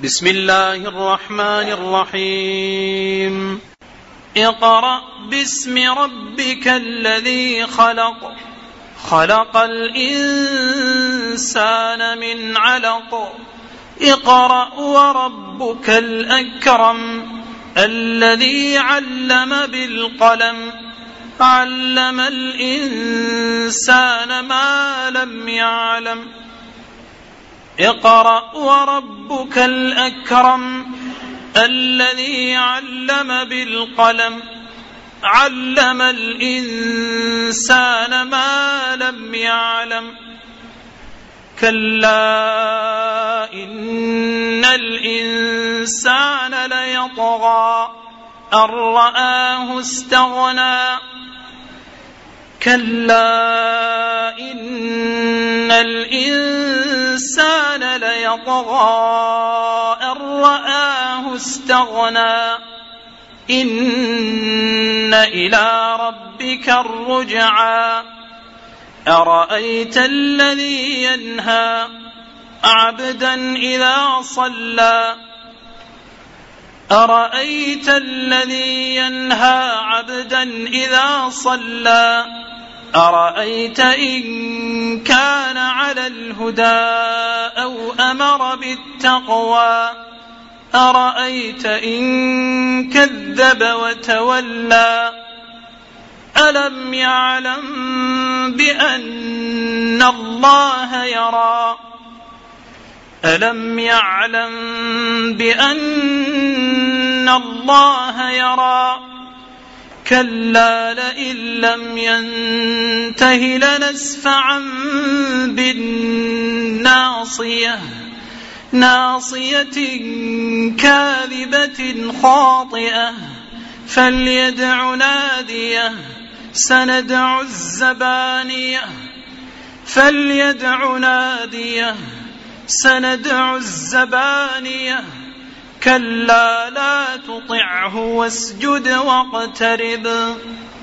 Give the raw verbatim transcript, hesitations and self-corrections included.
بسم الله الرحمن الرحيم. اقرأ باسم ربك الذي خلق خلق الإنسان من علق اقرأ وربك الأكرم الذي علم بالقلم علم الإنسان ما لم يعلم اقرأ وربك الأكرم الذي علم بالقلم علم الإنسان ما لم يعلم كلا إن الإنسان ليطغى أن رآه استغنى كلا إن الإنسان ليطغى أن رآه استغنى إن إلى ربك الرجعى أرأيت الذي ينهى عبدا إذا صلى أرأيت الذي ينهى عبدا إذا صلى أرأيت إن كان على الهدى أو أمر بالتقوى أرأيت إن كذب وتولى ألم يعلم بأن الله يرى ألم يعلم بأن الله يرى كلا لئن لم ينته لنسفعا بالناصية ناصية كاذبة خاطئة فليدع ناديه سندع الزبانية فليدع ناديه سندع الزبانية كلا لا تطعه واسجد واقترب